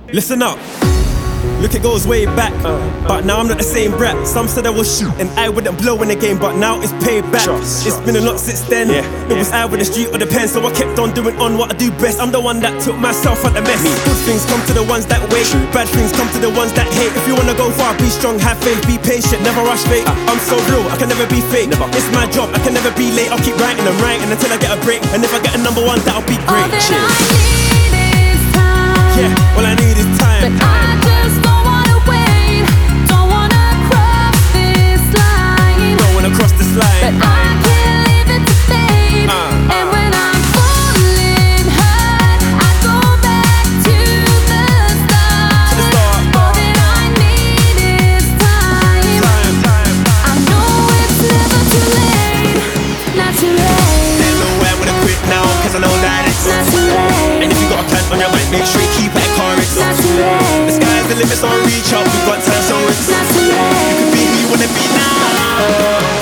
Listen up. Look, it goes way back, but now I'm not the same brat. Some said I was shoot and I wouldn't blow in the game, but now it's payback. It's been a lot since then. It was out with the street or the pen, so I kept on doing on what I do best. I'm the one that took myself out the mess. Good things come to the ones that wait, bad things come to the ones that hate. If you wanna go far, be strong, have faith, be patient, never rush fate. I'm so real, I can never be fake. It's my job, I can never be late. I'll keep writing and writing until I get a break, and if I get a number one, that'll be great. All that I need is time. Yeah, all I need is time. But I just don't wanna wait. Don't wanna cross this line. Don't wanna cross this line. But I can't leave it to fate. And when I'm falling hard, I go back to the start. All that I need is time. I know it's never too late. Not too late. There's no way I'm gonna quit now, cause I know that it's Not too late. And if you got a plan on your mind, make sure you keep that chorus. Not too late. The sky's the limit, so reach out, we've got time, so it's Not too late. you can be who you wanna be now.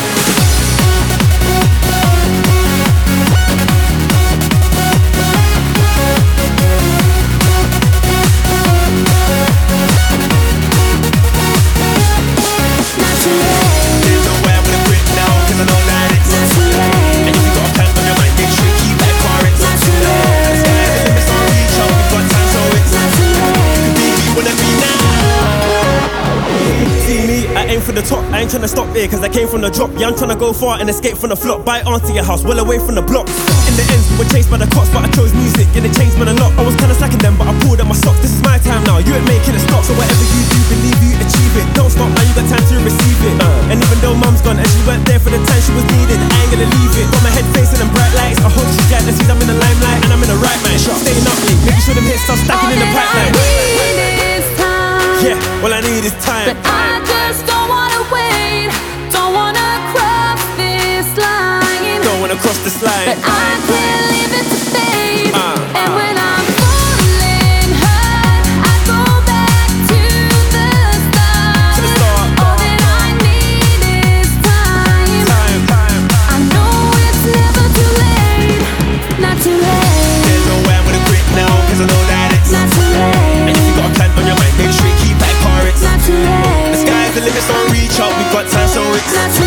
Not too late. There's no way I'm gonna quit now, cause I know that it's Not too late. And if you got a plan on your mind, make sure you keep that chorus. Not too late. The sky's the limit, so reach out, we've got time, so it's Not too late. be who you wanna be now. See me, I aim for the top. I ain't tryna stop here, cause I came from the drop. Yeah, I'm tryna go far and escape from the flop. Buy onto your house, well away from the blocks. In the end, we were chased by the cops, but I chose music and it changed me a lot. I was kinda slacking them, but I pulled up my socks. This is my time now, you ain't making it stop. So whatever you do, believe you achieve it. Don't stop, now you got time to receive it. And even though mum's gone and she weren't there for the time she was needed, I ain't gonna leave it. Got my head facing them bright lights. I hope she's glad that sees I'm in the limelight and I'm in the right mind. Staying up late, making sure them hits start stacking in the pipeline. All that I need is time. Yeah, all I need is time. But I just don't wanna wait. Don't wanna cross this line. Don't wanna cross this line. But I can't leave it to fate. And when I'm falling hard, I go back to the start. To the start. All that I need is time. I know it's never too late. Not too late. There's no way I'm gonna quit now, cause I know that it's Not too late. And if you got a plan on your mind, make sure you keep that chorus. Not too late. The sky's the limit, so reach out, we've got time, so it's Not too